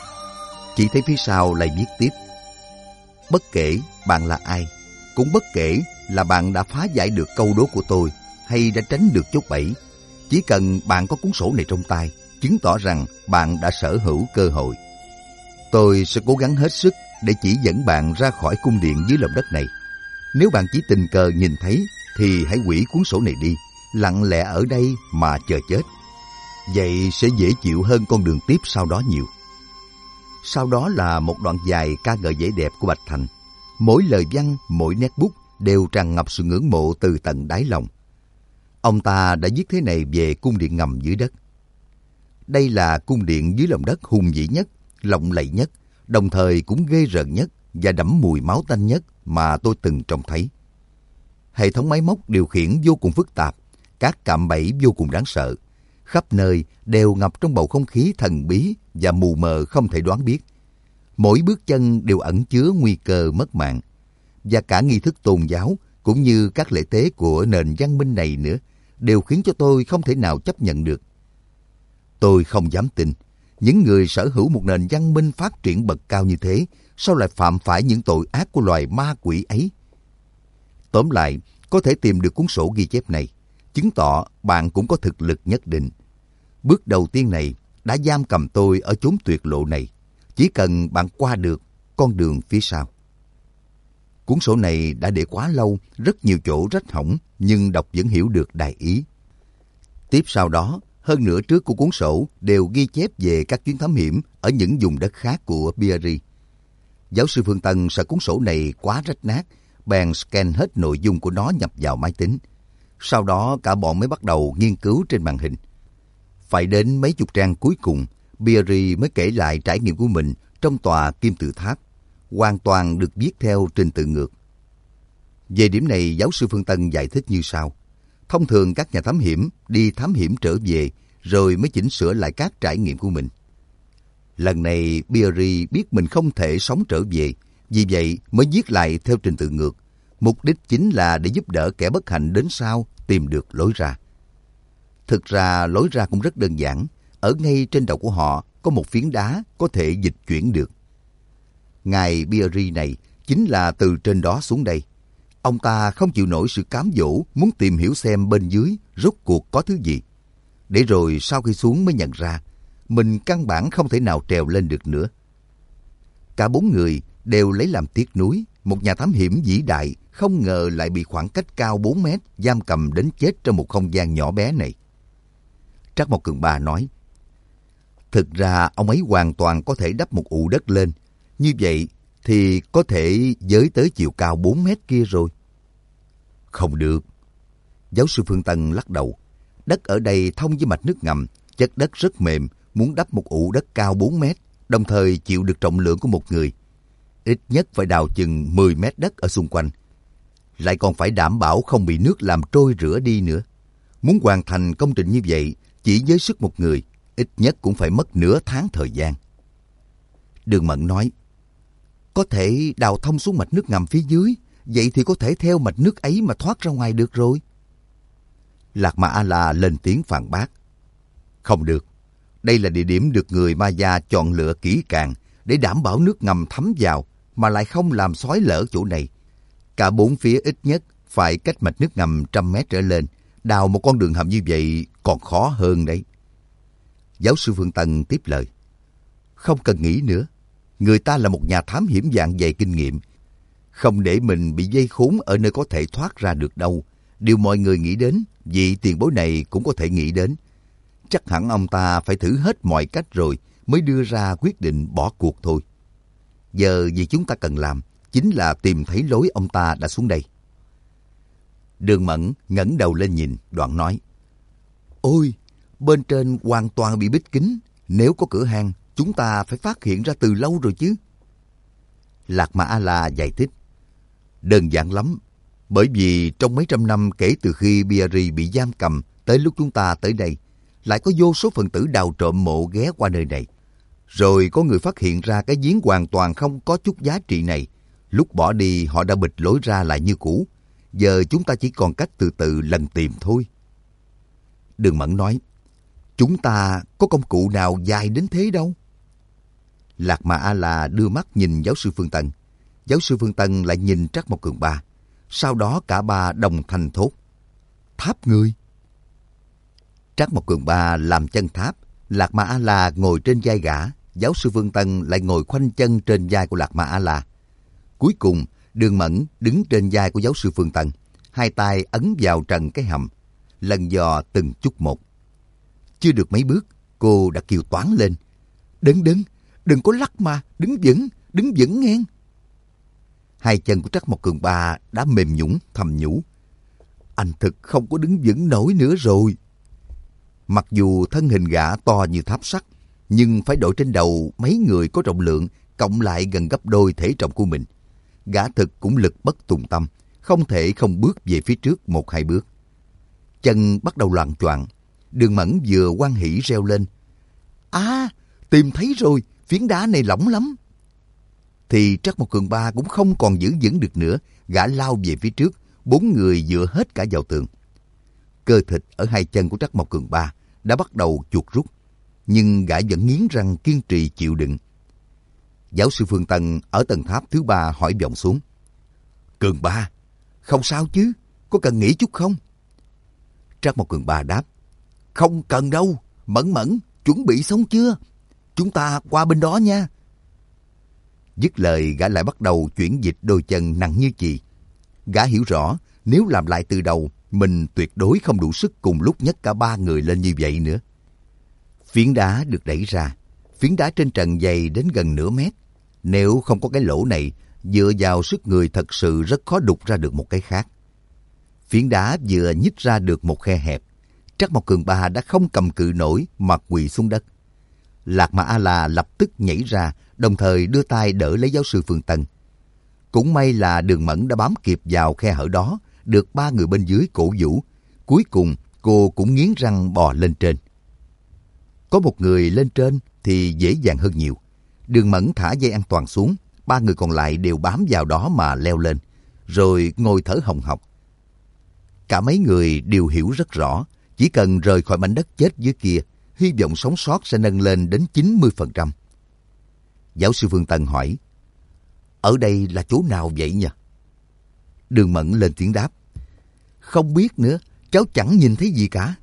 Chỉ thấy phía sau lại viết tiếp. Bất kể bạn là ai, cũng bất kể là bạn đã phá giải được câu đố của tôi hay đã tránh được chốt bẫy, chỉ cần bạn có cuốn sổ này trong tay, chứng tỏ rằng bạn đã sở hữu cơ hội. Tôi sẽ cố gắng hết sức để chỉ dẫn bạn ra khỏi cung điện dưới lòng đất này. Nếu bạn chỉ tình cờ nhìn thấy thì hãy hủy cuốn sổ này đi, lặng lẽ ở đây mà chờ chết. Vậy sẽ dễ chịu hơn con đường tiếp sau đó nhiều. Sau đó là một đoạn dài ca ngợi vẻ đẹp của Bạch Thành. Mỗi lời văn, mỗi nét bút đều tràn ngập sự ngưỡng mộ từ tận đáy lòng. Ông ta đã viết thế này về cung điện ngầm dưới đất. Đây là cung điện dưới lòng đất hùng vĩ nhất, lộng lẫy nhất, đồng thời cũng ghê rợn nhất và đẫm mùi máu tanh nhất mà tôi từng trông thấy. Hệ thống máy móc điều khiển vô cùng phức tạp, các cạm bẫy vô cùng đáng sợ. Khắp nơi đều ngập trong bầu không khí thần bí và mù mờ không thể đoán biết. Mỗi bước chân đều ẩn chứa nguy cơ mất mạng. Và cả nghi thức tôn giáo cũng như các lễ tế của nền văn minh này nữa đều khiến cho tôi không thể nào chấp nhận được. Tôi không dám tin, những người sở hữu một nền văn minh phát triển bậc cao như thế sao lại phạm phải những tội ác của loài ma quỷ ấy. Tóm lại, có thể tìm được cuốn sổ ghi chép này, chứng tỏ bạn cũng có thực lực nhất định. Bước đầu tiên này đã giam cầm tôi ở chốn tuyệt lộ này. Chỉ cần bạn qua được con đường phía sau. Cuốn sổ này đã để quá lâu, rất nhiều chỗ rách hỏng, nhưng đọc vẫn hiểu được đại ý. Tiếp sau đó, hơn nửa trước của cuốn sổ đều ghi chép về các chuyến thám hiểm ở những vùng đất khác của Beery. Giáo sư Phương Tân sợ cuốn sổ này quá rách nát, bèn scan hết nội dung của nó nhập vào máy tính. Sau đó cả bọn mới bắt đầu nghiên cứu trên màn hình. Phải đến mấy chục trang cuối cùng, Beery mới kể lại trải nghiệm của mình trong tòa kim tự tháp, hoàn toàn được viết theo trình tự ngược. Về điểm này, giáo sư Phương Tân giải thích như sau. Thông thường các nhà thám hiểm đi thám hiểm trở về rồi mới chỉnh sửa lại các trải nghiệm của mình. Lần này Beery biết mình không thể sống trở về, vì vậy mới viết lại theo trình tự ngược. Mục đích chính là để giúp đỡ kẻ bất hạnh đến sau tìm được lối ra. Thực ra lối ra cũng rất đơn giản. Ở ngay trên đầu của họ có một phiến đá có thể dịch chuyển được. Ngài Beery này chính là từ trên đó xuống đây. Ông ta không chịu nổi sự cám dỗ, muốn tìm hiểu xem bên dưới rốt cuộc có thứ gì. Để rồi sau khi xuống mới nhận ra mình căn bản không thể nào trèo lên được nữa. Cả bốn người đều lấy làm tiếc nuối. Một nhà thám hiểm vĩ đại không ngờ lại bị khoảng cách cao 4 mét giam cầm đến chết trong một không gian nhỏ bé này. Trắc Mộc Cường Ba nói, thực ra ông ấy hoàn toàn có thể đắp một ụ đất lên. Như vậy thì có thể với tới chiều cao 4 mét kia rồi. Không được. Giáo sư Phương Tân lắc đầu. Đất ở đây thông với mạch nước ngầm, chất đất rất mềm, muốn đắp một ụ đất cao 4 mét, đồng thời chịu được trọng lượng của một người. Ít nhất phải đào chừng 10 mét đất ở xung quanh. Lại còn phải đảm bảo không bị nước làm trôi rửa đi nữa. Muốn hoàn thành công trình như vậy, chỉ với sức một người, ít nhất cũng phải mất nửa tháng thời gian. Đường Mẫn nói, có thể đào thông xuống mạch nước ngầm phía dưới, vậy thì có thể theo mạch nước ấy mà thoát ra ngoài được rồi. Lạc Ma A-la lên tiếng phản bác. Không được. Đây là địa điểm được người Maya chọn lựa kỹ càng để đảm bảo nước ngầm thấm vào, mà lại không làm xói lở chỗ này. Cả bốn phía ít nhất phải cách mạch nước ngầm 100 mét trở lên. Đào một con đường hầm như vậy còn khó hơn đấy. Giáo sư Phương Tân tiếp lời. Không cần nghĩ nữa. Người ta là một nhà thám hiểm dạng dày kinh nghiệm. Không để mình bị dây khốn ở nơi có thể thoát ra được đâu. Điều mọi người nghĩ đến, vị tiền bối này cũng có thể nghĩ đến. Chắc hẳn ông ta phải thử hết mọi cách rồi mới đưa ra quyết định bỏ cuộc thôi. Giờ việc chúng ta cần làm chính là tìm thấy lối ông ta đã xuống đây. Đường Mẫn ngẩng đầu lên nhìn, đoạn nói: Ôi, bên trên hoàn toàn bị bít kín. Nếu có cửa hang, chúng ta phải phát hiện ra từ lâu rồi chứ. Lạc Ma A-la giải thích: Đơn giản lắm. Bởi vì trong mấy trăm năm kể từ khi Biari bị giam cầm tới lúc chúng ta tới đây, lại có vô số phần tử đào trộm mộ ghé qua nơi này. Rồi có người phát hiện ra cái giếng hoàn toàn không có chút giá trị này. Lúc bỏ đi họ đã bịt lối ra lại như cũ. Giờ chúng ta chỉ còn cách từ từ lần tìm thôi. Đường Mẫn nói: Chúng ta có công cụ nào dài đến thế đâu. Lạc Ma A-la đưa mắt nhìn giáo sư Phương Tân. Giáo sư Phương Tân lại nhìn Trắc Mộc Cường Ba. Sau đó cả ba đồng thanh thốt: Tháp người. Trắc Mộc Cường Ba làm chân tháp, Lạc Ma A-la ngồi trên vai gã, giáo sư Phương Tân lại ngồi khoanh chân trên vai của Lạc Ma A-la. Cuối cùng, Đường Mẫn đứng trên vai của giáo sư Phương Tân, hai tay ấn vào trần cái hầm, lần dò từng chút một. Chưa được mấy bước, cô đã kêu toáng lên: Đừng có lắc mà, đứng vững nghe. Hai chân của Trắc Mộc Cường Ba đã mềm nhũn, thầm nhủ: Anh thực không có đứng vững nổi nữa rồi. Mặc dù thân hình gã to như tháp sắt, nhưng phải đội trên đầu mấy người có trọng lượng, cộng lại gần gấp đôi thể trọng của mình. Gã thực cũng lực bất tùng tâm, không thể không bước về phía trước 1-2 bước. Chân bắt đầu loạng choạng. Đường Mẫn vừa hoan hỉ reo lên: Tìm thấy rồi, phiến đá này lỏng lắm. Thì Trắc Mộc Cường Ba cũng không còn giữ vững được nữa, gã lao về phía trước, 4 người dựa hết cả vào tường. Cơ thịt ở hai chân của Trắc Mộc Cường Ba đã bắt đầu chuột rút, nhưng gã vẫn nghiến răng kiên trì chịu đựng. Giáo sư Phương Tân ở tầng tháp thứ 3 hỏi vọng xuống: Cường Ba, không sao chứ, có cần nghỉ chút không? Trắc Mộc Cường Ba đáp: Không cần đâu, Mẫn, chuẩn bị xong chưa? Chúng ta qua bên đó nha. Dứt lời, gã lại bắt đầu chuyển dịch đôi chân nặng như chì. Gã hiểu rõ, nếu làm lại từ đầu, mình tuyệt đối không đủ sức cùng lúc nhấc cả 3 người lên như vậy nữa. Phiến đá được đẩy ra. Phiến đá trên trần dày đến gần nửa mét. Nếu không có cái lỗ này, dựa vào sức người thật sự rất khó đục ra được một cái khác. Phiến đá vừa nhích ra được một khe hẹp. Trắc Mộc Cường Ba đã không cầm cự nổi mà quỳ xuống đất. Lạc Ma A-la lập tức nhảy ra, đồng thời đưa tay đỡ lấy giáo sư Phương Tân. Cũng may là Đường Mẫn đã bám kịp vào khe hở đó, được 3 người bên dưới cổ vũ. Cuối cùng, cô cũng nghiến răng bò lên trên. Có một người lên trên thì dễ dàng hơn nhiều. Đường Mẫn thả dây an toàn xuống, 3 người còn lại đều bám vào đó mà leo lên, rồi ngồi thở hồng hộc. Cả mấy người đều hiểu rất rõ, chỉ cần rời khỏi mảnh đất chết dưới kia, hy vọng sống sót sẽ nâng lên đến 90%. Giáo sư Phương Tân hỏi: Ở đây là chỗ nào vậy nhỉ? Đường Mẫn lên tiếng đáp: Không biết nữa, cháu chẳng nhìn thấy gì cả.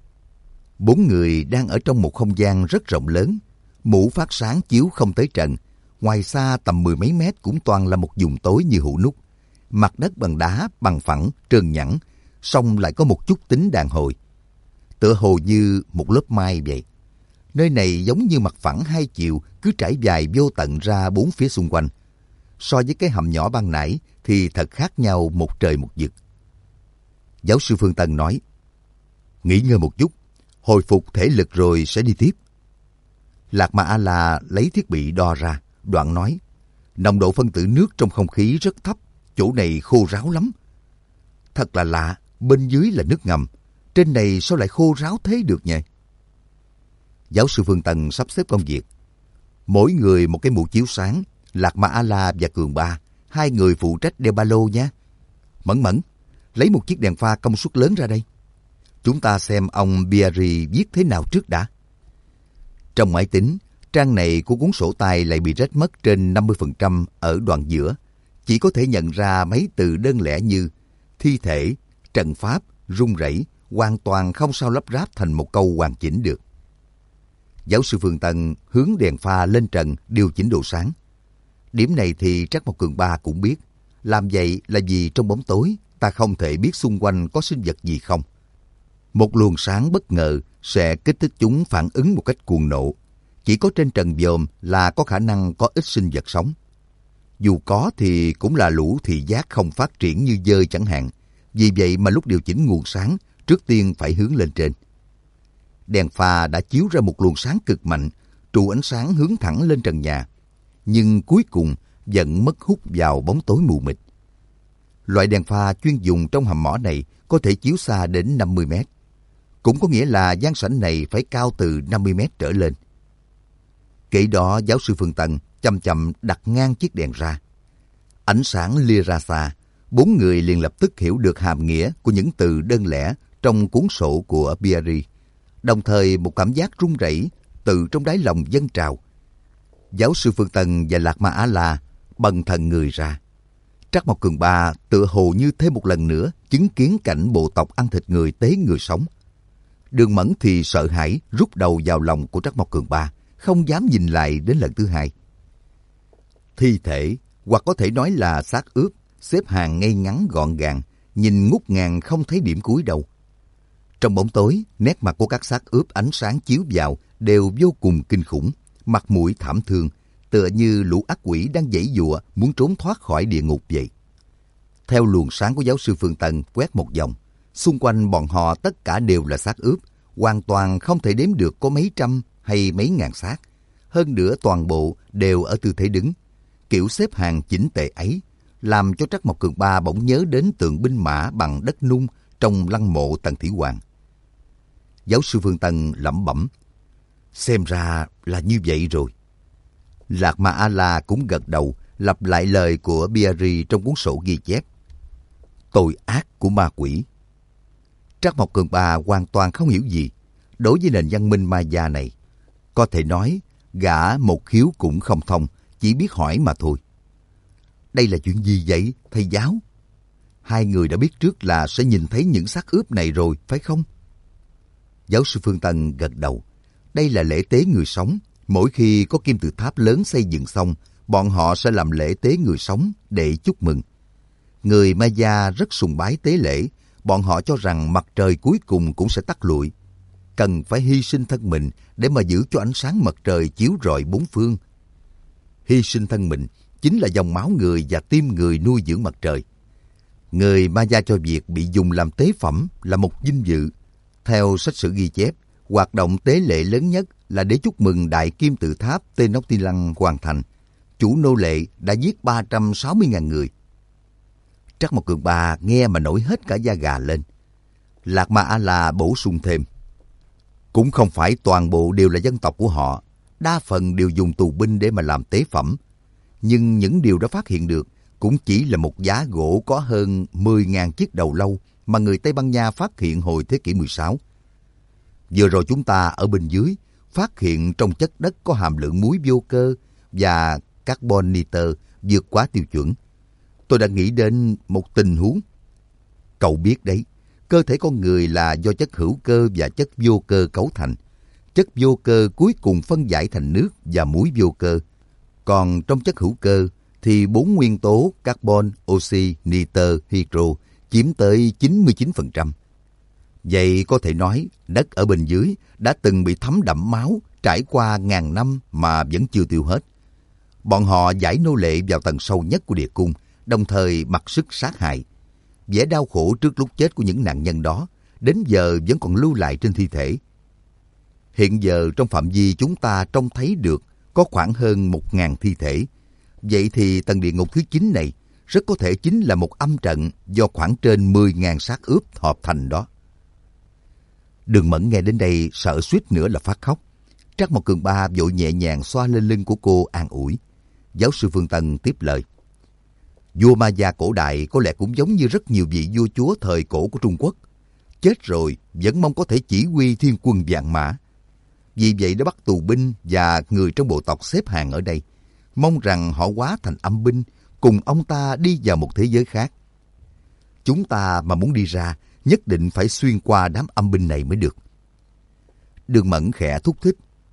4 người đang ở trong một không gian rất rộng lớn, mũ phát sáng chiếu không tới trần. Ngoài xa tầm 10 mấy mét cũng toàn là một vùng tối như hũ nút. Mặt đất bằng đá, bằng phẳng, trơn nhẵn, song lại có một chút tính đàn hồi. Tựa hồ như một lớp mai vậy. Nơi này giống như mặt phẳng hai chiều cứ trải dài vô tận ra 4 phía xung quanh. So với cái hầm nhỏ ban nãy thì thật khác nhau một trời một vực. Giáo sư Phương Tân nói: Nghỉ ngơi một chút, hồi phục thể lực rồi sẽ đi tiếp. Lạc Ma A-la lấy thiết bị đo ra, đoạn nói: Nồng độ phân tử nước trong không khí rất thấp, chỗ này khô ráo lắm. Thật là lạ, bên dưới là nước ngầm, trên này sao lại khô ráo thế được nhỉ? Giáo sư Phương Tân sắp xếp công việc. Mỗi người một cái mũ chiếu sáng, Lạc Ma A-la và Cường Ba, 2 người phụ trách đeo ba lô nhé. Mẫn, lấy một chiếc đèn pha công suất lớn ra đây. Chúng ta xem ông Biari viết thế nào trước đã. Trong máy tính, trang này của cuốn sổ tay lại bị rách mất trên 50% ở đoạn giữa. Chỉ có thể nhận ra mấy từ đơn lẻ như thi thể, trận pháp, rung rẩy, hoàn toàn không sao lắp ráp thành một câu hoàn chỉnh được. Giáo sư Phương Tân hướng đèn pha lên trần điều chỉnh độ sáng. Điểm này thì Trác Mộc Cường Ba cũng biết. Làm vậy là vì trong bóng tối ta không thể biết xung quanh có sinh vật gì không. Một luồng sáng bất ngờ sẽ kích thích chúng phản ứng một cách cuồng nộ. Chỉ có trên trần vòm là có khả năng có ít sinh vật sống. Dù có thì cũng là lũ thị giác không phát triển như dơi chẳng hạn. Vì vậy mà lúc điều chỉnh nguồn sáng, trước tiên phải hướng lên trên. Đèn pha đã chiếu ra một luồng sáng cực mạnh, trụ ánh sáng hướng thẳng lên trần nhà. Nhưng cuối cùng vẫn mất hút vào bóng tối mù mịt. Loại đèn pha chuyên dùng trong hầm mỏ này có thể chiếu xa đến 50 mét. Cũng có nghĩa là gian sảnh này phải cao từ 50 mét trở lên. Kể đó giáo sư Phương Tân chậm chậm đặt ngang chiếc đèn ra. Ánh sáng lia ra xa, 4 người liền lập tức hiểu được hàm nghĩa của những từ đơn lẻ trong cuốn sổ của Pierre. Đồng thời một cảm giác run rẩy từ trong đáy lòng dâng trào. Giáo sư Phương Tân và Lạc Ma A-la bần thần người ra. Trác Mộc Cường Ba tựa hồ như thêm một lần nữa chứng kiến cảnh bộ tộc ăn thịt người tế người sống. Đường Mẫn thì sợ hãi rút đầu vào lòng của Trác Mộc Cường Ba, không dám nhìn lại đến lần thứ hai. Thi thể, hoặc có thể nói là xác ướp, xếp hàng ngay ngắn gọn gàng, nhìn ngút ngàn không thấy điểm cuối đâu. Trong bóng tối, nét mặt của các xác ướp ánh sáng chiếu vào đều vô cùng kinh khủng, mặt mũi thảm thương, tựa như lũ ác quỷ đang giãy giụa muốn trốn thoát khỏi địa ngục vậy. Theo luồng sáng của giáo sư Phương Tân quét một vòng, xung quanh bọn họ tất cả đều là xác ướp, hoàn toàn không thể đếm được có mấy trăm hay mấy ngàn xác. Hơn nữa toàn bộ đều ở tư thế đứng. Kiểu xếp hàng chỉnh tề ấy làm cho Trác Mộc Cường Ba bỗng nhớ đến tượng binh mã bằng đất nung trong lăng mộ Tần Thủy Hoàng. Giáo sư Phương Tân lẩm bẩm, xem ra là như vậy rồi. Lạc Ma A-la cũng gật đầu, lặp lại lời của Pierre trong cuốn sổ ghi chép. Tội ác của ma quỷ. Trác Mộc Cường Ba hoàn toàn không hiểu gì. Đối với nền văn minh Maya này, có thể nói gã một khiếu cũng không thông, chỉ biết hỏi mà thôi. Đây là chuyện gì vậy, thầy giáo? Hai người đã biết trước là sẽ nhìn thấy những xác ướp này rồi, phải không? Giáo sư Phương Tân gật đầu. Đây là lễ tế người sống. Mỗi khi có kim tự tháp lớn xây dựng xong, bọn họ sẽ làm lễ tế người sống để chúc mừng. Người Maya rất sùng bái tế lễ. Bọn họ cho rằng mặt trời cuối cùng cũng sẽ tắt lụi. Cần phải hy sinh thân mình để mà giữ cho ánh sáng mặt trời chiếu rọi bốn phương. Hy sinh thân mình chính là dòng máu người và tim người nuôi dưỡng mặt trời. Người Maya cho việc bị dùng làm tế phẩm là một vinh dự. Theo sách sử ghi chép, hoạt động tế lễ lớn nhất là để chúc mừng đại kim tự tháp Tenochtitlan hoàn thành. Chủ nô lệ đã giết 360.000 người. Trác Mộc Cường Ba nghe mà nổi hết cả da gà lên. Lạc Ma A-la bổ sung thêm. Cũng không phải toàn bộ đều là dân tộc của họ. Đa phần đều dùng tù binh để mà làm tế phẩm. Nhưng những điều đã phát hiện được cũng chỉ là một giá gỗ có hơn 10.000 chiếc đầu lâu mà người Tây Ban Nha phát hiện hồi thế kỷ 16. Vừa rồi chúng ta ở bên dưới phát hiện trong chất đất có hàm lượng muối vô cơ và carbon nitơ vượt quá tiêu chuẩn. Tôi đã nghĩ đến một tình huống. Cậu biết đấy, cơ thể con người là do chất hữu cơ và chất vô cơ cấu thành. Chất vô cơ cuối cùng phân giải thành nước và muối vô cơ. Còn trong chất hữu cơ thì 4 nguyên tố carbon, oxy, nitơ, hydro chiếm tới 99%. Vậy có thể nói đất ở bên dưới đã từng bị thấm đẫm máu trải qua ngàn năm mà vẫn chưa tiêu hết. Bọn họ giải nô lệ vào tầng sâu nhất của địa cung, đồng thời mặc sức sát hại. Vẻ đau khổ trước lúc chết của những nạn nhân đó đến giờ vẫn còn lưu lại trên thi thể. Hiện giờ trong phạm vi chúng ta trông thấy được có khoảng hơn 1.000 thi thể. Vậy thì tầng địa ngục thứ 9 này rất có thể chính là một âm trận do khoảng trên 10.000 xác ướp hợp thành đó. Đường Mẫn nghe đến đây sợ suýt nữa là phát khóc. Trác Mộc Cường Ba vội nhẹ nhàng xoa lên lưng của cô an ủi. Giáo sư Phương Tân tiếp lời. Vua Maya cổ đại có lẽ cũng giống như rất nhiều vị vua chúa thời cổ của Trung Quốc. Chết rồi vẫn mong có thể chỉ huy thiên quân vạn mã. Vì vậy đã bắt tù binh và người trong bộ tộc xếp hàng ở đây, mong rằng họ hóa thành âm binh, cùng ông ta đi vào một thế giới khác. Chúng ta mà muốn đi ra, nhất định phải xuyên qua đám âm binh này mới được. Đường Mẫn khẽ thúc thích.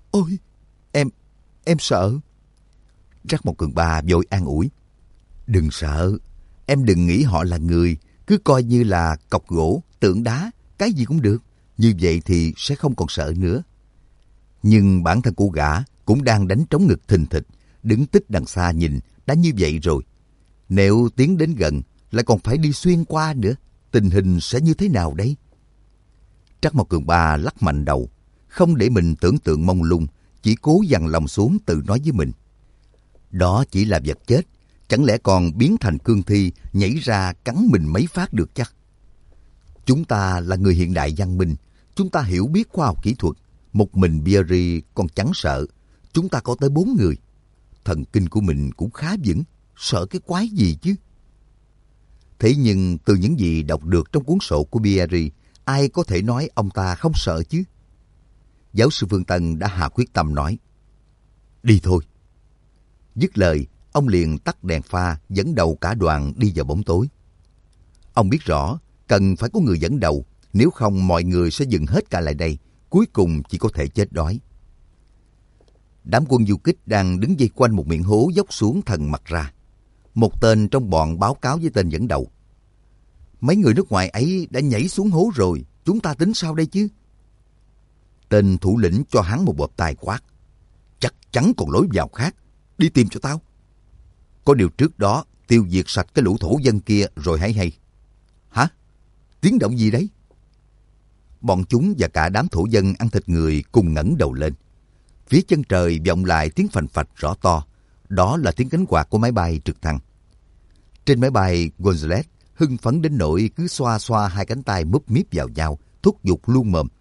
Ôi, em sợ. Jack một cường ba vội an ủi. Đừng sợ, em đừng nghĩ họ là người, cứ coi như là cọc gỗ, tượng đá, cái gì cũng được. Như vậy thì sẽ không còn sợ nữa. Nhưng bản thân cô gã cũng đang đánh trống ngực thình thịch, đứng tích đằng xa nhìn, đã như vậy rồi. Nếu tiến đến gần, lại còn phải đi xuyên qua nữa, tình hình sẽ như thế nào đây? Trắc Mộc Cường Ba lắc mạnh đầu, không để mình tưởng tượng mông lung, chỉ cố dằn lòng xuống tự nói với mình. Đó chỉ là vật chết, chẳng lẽ còn biến thành cương thi nhảy ra cắn mình mấy phát được chắc? Chúng ta là người hiện đại văn minh, chúng ta hiểu biết khoa học kỹ thuật, một mình Beery còn chẳng sợ, chúng ta có tới 4 người. Thần kinh của mình cũng khá vững, sợ cái quái gì chứ? Thế nhưng từ những gì đọc được trong cuốn sổ của Beery, ai có thể nói ông ta không sợ chứ? Giáo sư Phương Tân đã hạ quyết tâm nói, đi thôi. Dứt lời, ông liền tắt đèn pha dẫn đầu cả đoàn đi vào bóng tối. Ông biết rõ, cần phải có người dẫn đầu, nếu không mọi người sẽ dừng hết cả lại đây, cuối cùng chỉ có thể chết đói. Đám quân du kích đang đứng vây quanh một miệng hố dốc xuống thần mặt ra. Một tên trong bọn báo cáo với tên dẫn đầu. Mấy người nước ngoài ấy đã nhảy xuống hố rồi, chúng ta tính sao đây chứ? Tên thủ lĩnh cho hắn một bộp tai quát. Chắc chắn còn lối vào khác, đi tìm cho tao. Có điều trước đó tiêu diệt sạch cái lũ thổ dân kia rồi hãy hay. Hả? Tiếng động gì đấy? Bọn chúng và cả đám thổ dân ăn thịt người cùng ngẩng đầu lên. Phía chân trời vọng lại tiếng phành phạch rõ to. Đó là tiếng cánh quạt của máy bay trực thăng. Trên máy bay, Gonzales hưng phấn đến nỗi cứ xoa xoa hai cánh tay múp míp vào nhau, thúc giục luôn mồm.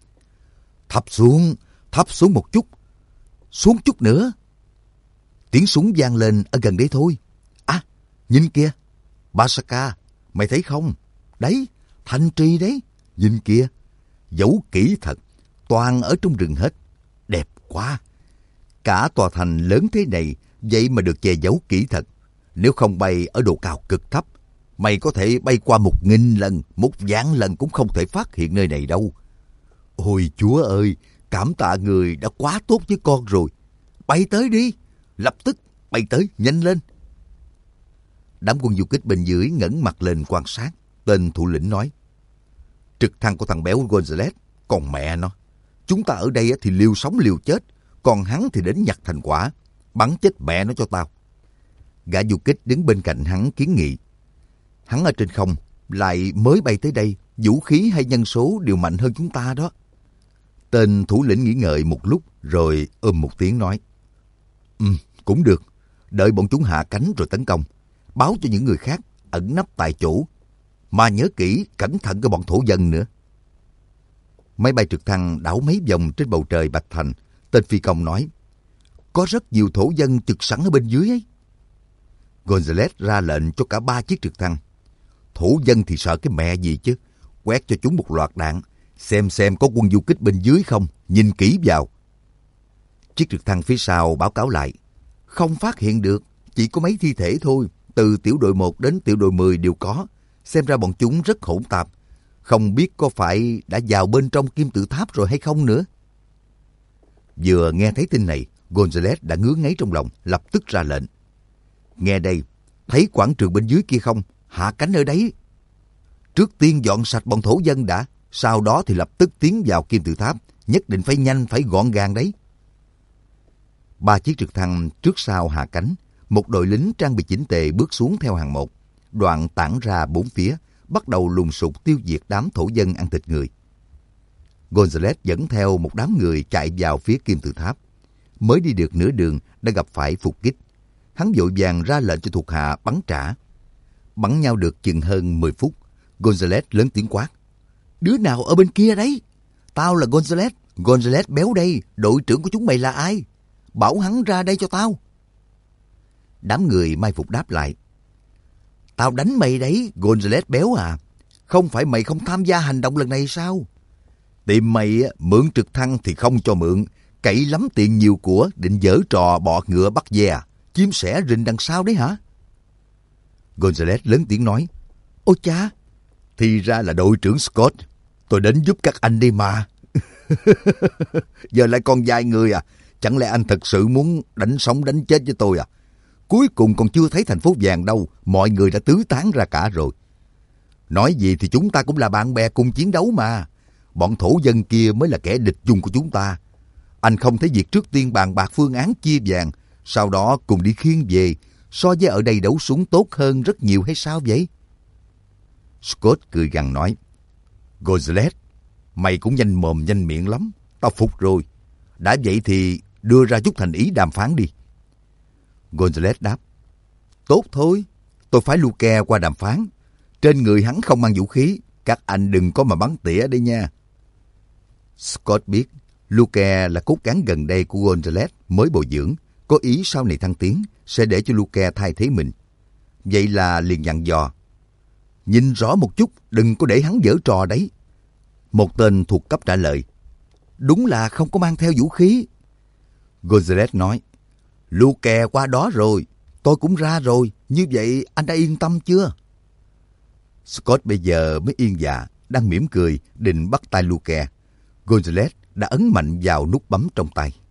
Thấp xuống một chút. Xuống chút nữa. Tiếng súng vang lên ở gần đấy thôi. À, nhìn kìa. Basaka, mày thấy không? Đấy, thành trì đấy. Nhìn kìa. Giấu kỹ thật. Toàn ở trong rừng hết. Đẹp quá. Cả tòa thành lớn thế này, vậy mà được che giấu kỹ thật. Nếu không bay ở độ cao cực thấp, mày có thể bay qua 1000 lần, 1,000,000 lần cũng không thể phát hiện nơi này đâu. Ôi Chúa ơi, cảm tạ người đã quá tốt với con rồi. Bay tới đi, lập tức bay tới, nhanh lên. Đám quân du kích bên dưới ngẩng mặt lên quan sát. Tên thủ lĩnh nói, trực thăng của thằng béo Gonzales, còn mẹ nó. Chúng ta ở đây thì liều sống liều chết, còn hắn thì đến nhặt thành quả. Bắn chết mẹ nó cho tao. Gã du kích đứng bên cạnh hắn kiến nghị. Hắn ở trên không, lại mới bay tới đây, vũ khí hay nhân số đều mạnh hơn chúng ta đó. Tên thủ lĩnh nghĩ ngợi một lúc rồi một tiếng nói. Cũng được, đợi bọn chúng hạ cánh rồi tấn công. Báo cho những người khác ẩn nấp tại chỗ. Mà nhớ kỹ, cẩn thận cái bọn thổ dân nữa. Máy bay trực thăng đảo mấy vòng trên bầu trời Bạch Thành. Tên phi công nói, có rất nhiều thổ dân trực sẵn ở bên dưới ấy. Gonzales ra lệnh cho cả 3 chiếc trực thăng. Thổ dân thì sợ cái mẹ gì chứ. Quét cho chúng một loạt đạn. Xem có quân du kích bên dưới không. Nhìn kỹ vào. Chiếc trực thăng phía sau báo cáo lại. Không phát hiện được. Chỉ có mấy thi thể thôi. Từ tiểu đội 1 đến tiểu đội 10 đều có. Xem ra bọn chúng rất hỗn tạp. Không biết có phải đã vào bên trong kim tự tháp rồi hay không nữa. Vừa nghe thấy tin này, Gonzales đã ngứa ngáy trong lòng, lập tức ra lệnh. Nghe đây, thấy quảng trường bên dưới kia không? Hạ cánh ở đấy. Trước tiên dọn sạch bọn thổ dân đã, sau đó thì lập tức tiến vào kim tự tháp. Nhất định phải nhanh, phải gọn gàng đấy. 3 chiếc trực thăng trước sau hạ cánh. Một đội lính trang bị chỉnh tề bước xuống theo hàng một. Đoạn tản ra 4 phía, bắt đầu lùng sục tiêu diệt đám thổ dân ăn thịt người. Gonzales dẫn theo một đám người chạy vào phía kim tự tháp. Mới đi được nửa đường đã gặp phải phục kích. Hắn vội vàng ra lệnh cho thuộc hạ bắn trả. Bắn nhau được chừng hơn 10 phút, Gonzales lớn tiếng quát. Đứa nào ở bên kia đấy? Tao là Gonzales, Gonzales béo đây, đội trưởng của chúng mày là ai? Bảo hắn ra đây cho tao. Đám người mai phục đáp lại. Tao đánh mày đấy, Gonzales béo à. Không phải mày không tham gia hành động lần này sao? Tìm mày mượn trực thăng thì không cho mượn. Cậy lắm tiền nhiều của, định giở trò bọ ngựa bắt ve à? Chim sẻ rình đằng sau đấy hả? Gonzales lớn tiếng nói. Ôi cha, thì ra là đội trưởng Scott. Tôi đến giúp các anh đi mà. Giờ lại còn vài người à? Chẳng lẽ anh thật sự muốn đánh sống đánh chết với tôi à? Cuối cùng còn chưa thấy thành phố vàng đâu, mọi người đã tứ tán ra cả rồi. Nói gì thì chúng ta cũng là bạn bè cùng chiến đấu mà. Bọn thổ dân kia mới là kẻ địch chung của chúng ta. Anh không thấy việc trước tiên bàn bạc phương án chia vàng, sau đó cùng đi khiêng về, so với ở đây đấu súng tốt hơn rất nhiều hay sao vậy? Scott cười gằn nói, Gonzales, mày cũng nhanh mồm nhanh miệng lắm, tao phục rồi. Đã vậy thì đưa ra chút thành ý đàm phán đi. Gonzales đáp, tốt thôi, tôi phái Luke qua đàm phán. Trên người hắn không mang vũ khí, các anh đừng có mà bắn tỉa đây nha. Scott biết Luke là cốt cán gần đây của Gonzales mới bồi dưỡng, có ý sau này thăng tiến sẽ để cho Luke thay thế mình. Vậy là liền dặn dò, nhìn rõ một chút, đừng có để hắn giở trò đấy. Một tên thuộc cấp trả lời, đúng là không có mang theo vũ khí. Gonzales nói, Luke qua đó rồi, tôi cũng ra rồi, như vậy anh đã yên tâm chưa? Scott bây giờ mới yên dạ, đang mỉm cười định bắt tay Luke. Gonzales đã ấn mạnh vào nút bấm trong tay.